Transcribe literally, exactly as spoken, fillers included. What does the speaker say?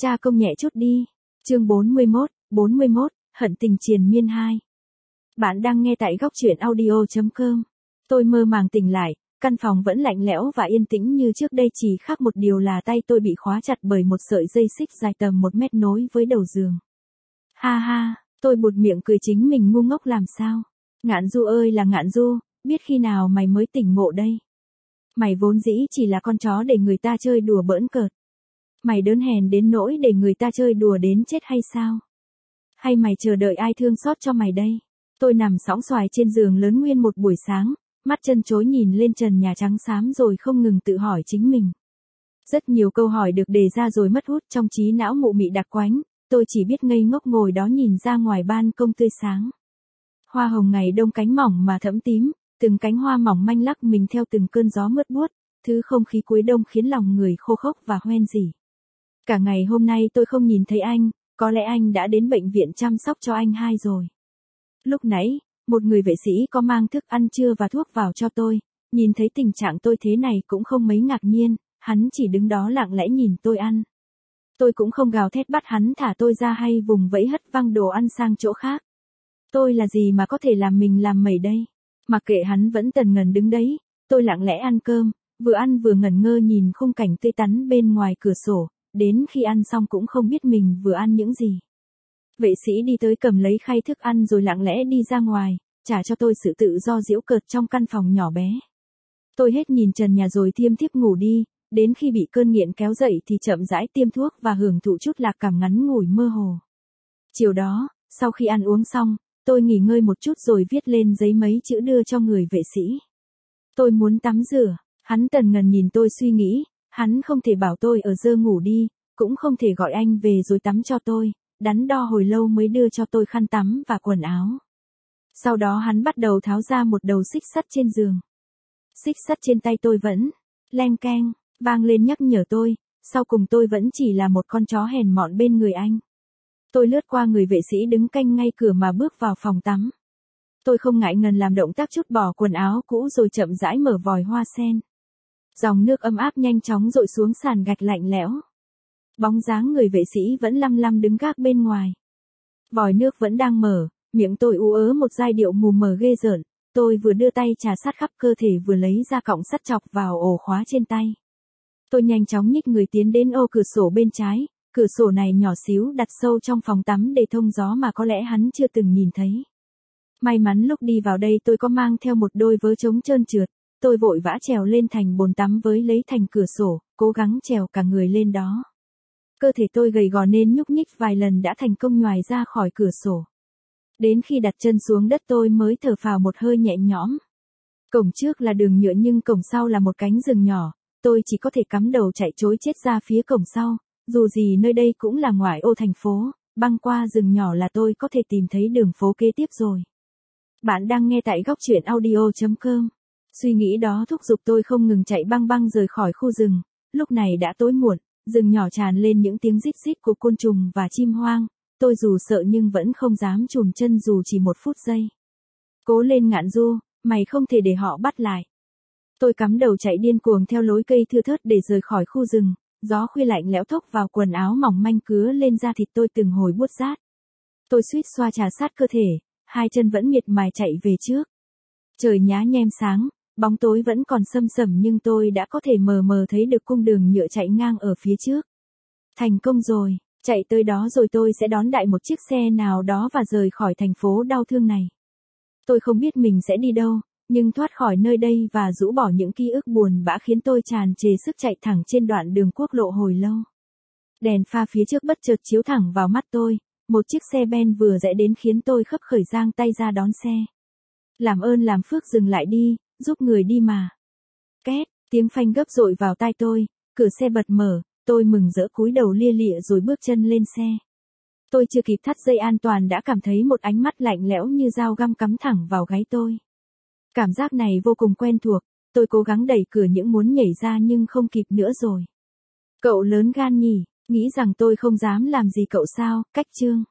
Cha công nhẹ chút đi. Chương bốn mươi mốt, bốn mươi mốt, hận tình triền miên hai. Bạn đang nghe tại góc truyện audio chấm com. Tôi mơ màng tỉnh lại, căn phòng vẫn lạnh lẽo và yên tĩnh như trước đây, chỉ khác một điều là tay tôi bị khóa chặt bởi một sợi dây xích dài tầm một mét nối với đầu giường. Ha ha, tôi buột miệng cười chính mình ngu ngốc làm sao. Ngạn Du ơi là Ngạn Du, biết khi nào mày mới tỉnh ngộ đây? Mày vốn dĩ chỉ là con chó để người ta chơi đùa bỡn cợt. Mày đớn hèn đến nỗi để người ta chơi đùa đến chết hay sao? Hay mày chờ đợi ai thương xót cho mày đây? Tôi nằm sõng xoài trên giường lớn nguyên một buổi sáng, mắt chân chối nhìn lên trần nhà trắng xám rồi không ngừng tự hỏi chính mình. Rất nhiều câu hỏi được đề ra rồi mất hút trong trí não mụ mị đặc quánh, tôi chỉ biết ngây ngốc ngồi đó nhìn ra ngoài ban công tươi sáng. Hoa hồng ngày đông cánh mỏng mà thẫm tím, từng cánh hoa mỏng manh lắc mình theo từng cơn gió mướt buốt, thứ không khí cuối đông khiến lòng người khô khốc và hoen rỉ. Cả ngày hôm nay tôi không nhìn thấy anh, có lẽ anh đã đến bệnh viện chăm sóc cho anh hai rồi. Lúc nãy, một người vệ sĩ có mang thức ăn trưa và thuốc vào cho tôi, nhìn thấy tình trạng tôi thế này cũng không mấy ngạc nhiên, hắn chỉ đứng đó lặng lẽ nhìn tôi ăn. Tôi cũng không gào thét bắt hắn thả tôi ra hay vùng vẫy hất văng đồ ăn sang chỗ khác. Tôi là gì mà có thể làm mình làm mẩy đây? Mặc kệ hắn vẫn tần ngần đứng đấy, tôi lặng lẽ ăn cơm, vừa ăn vừa ngẩn ngơ nhìn khung cảnh tươi tắn bên ngoài cửa sổ, đến khi ăn xong cũng không biết mình vừa ăn những gì. Vệ sĩ đi tới cầm lấy khay thức ăn rồi lặng lẽ đi ra ngoài, trả cho tôi sự tự do giễu cợt trong căn phòng nhỏ bé. Tôi hết nhìn trần nhà rồi thiêm thiếp ngủ đi, đến khi bị cơn nghiện kéo dậy thì chậm rãi tiêm thuốc và hưởng thụ chút lạc cảm ngắn ngủi mơ hồ. Chiều đó, sau khi ăn uống xong, tôi nghỉ ngơi một chút rồi viết lên giấy mấy chữ đưa cho người vệ sĩ. Tôi muốn tắm rửa, hắn tần ngần nhìn tôi suy nghĩ, hắn không thể bảo tôi ở dơ ngủ đi, cũng không thể gọi anh về rồi tắm cho tôi, đắn đo hồi lâu mới đưa cho tôi khăn tắm và quần áo. Sau đó hắn bắt đầu tháo ra một đầu xích sắt trên giường. Xích sắt trên tay tôi vẫn leng keng, vang lên nhắc nhở tôi, sau cùng tôi vẫn chỉ là một con chó hèn mọn bên người anh. Tôi lướt qua người vệ sĩ đứng canh ngay cửa mà bước vào phòng tắm. Tôi không ngại ngần làm động tác trút bỏ quần áo cũ rồi chậm rãi mở vòi hoa sen. Dòng nước ấm áp nhanh chóng dội xuống sàn gạch lạnh lẽo. Bóng dáng người vệ sĩ vẫn lăm lăm đứng gác bên ngoài. Vòi nước vẫn đang mở, miệng tôi ú ớ một giai điệu mù mờ ghê rợn. Tôi vừa đưa tay trà sát khắp cơ thể vừa lấy ra cọng sắt chọc vào ổ khóa trên tay. Tôi nhanh chóng nhích người tiến đến ô cửa sổ bên trái. Cửa sổ này nhỏ xíu đặt sâu trong phòng tắm để thông gió mà có lẽ hắn chưa từng nhìn thấy. May mắn lúc đi vào đây tôi có mang theo một đôi vớ chống trơn trượt. Tôi vội vã trèo lên thành bồn tắm với lấy thành cửa sổ, cố gắng trèo cả người lên đó. Cơ thể tôi gầy gò nên nhúc nhích vài lần đã thành công nhoài ra khỏi cửa sổ. Đến khi đặt chân xuống đất tôi mới thở phào một hơi nhẹ nhõm. Cổng trước là đường nhựa nhưng cổng sau là một cánh rừng nhỏ, tôi chỉ có thể cắm đầu chạy trối chết ra phía cổng sau. Dù gì nơi đây cũng là ngoại ô thành phố, băng qua rừng nhỏ là tôi có thể tìm thấy đường phố kế tiếp rồi. Bạn đang nghe tại góc truyện audio chấm com. Suy nghĩ đó thúc giục tôi không ngừng chạy băng băng rời khỏi khu rừng. Lúc này đã tối muộn, rừng nhỏ tràn lên những tiếng rít rít của côn trùng và chim hoang. Tôi dù sợ nhưng vẫn không dám chùn chân dù chỉ một phút giây. Cố lên Ngạn Du, mày không thể để họ bắt lại. Tôi cắm đầu chạy điên cuồng theo lối cây thưa thớt để rời khỏi khu rừng. Gió khuya lạnh lẽo thốc vào quần áo mỏng manh cứa lên da thịt tôi từng hồi buốt rát. Tôi suýt xoa trà sát cơ thể, hai chân vẫn miệt mài chạy về trước. Trời nhá nhem sáng, bóng tối vẫn còn sâm sẩm nhưng tôi đã có thể mờ mờ thấy được cung đường nhựa chạy ngang ở phía trước. Thành công rồi, chạy tới đó rồi tôi sẽ đón đại một chiếc xe nào đó và rời khỏi thành phố đau thương này. Tôi không biết mình sẽ đi đâu. Nhưng thoát khỏi nơi đây và rũ bỏ những ký ức buồn bã khiến tôi tràn trề sức chạy thẳng trên đoạn đường quốc lộ hồi lâu. Đèn pha phía trước bất chợt chiếu thẳng vào mắt tôi, một chiếc xe ben vừa rẽ đến khiến tôi khấp khởi giang tay ra đón xe. Làm ơn làm phước dừng lại đi, giúp người đi mà. Két, tiếng phanh gấp dội vào tai tôi, cửa xe bật mở, tôi mừng rỡ cúi đầu lia lịa rồi bước chân lên xe. Tôi chưa kịp thắt dây an toàn đã cảm thấy một ánh mắt lạnh lẽo như dao găm cắm thẳng vào gáy tôi. Cảm giác này vô cùng quen thuộc, tôi cố gắng đẩy cửa những muốn nhảy ra nhưng không kịp nữa rồi. Cậu lớn gan nhỉ, nghĩ rằng tôi không dám làm gì cậu sao, cách chương.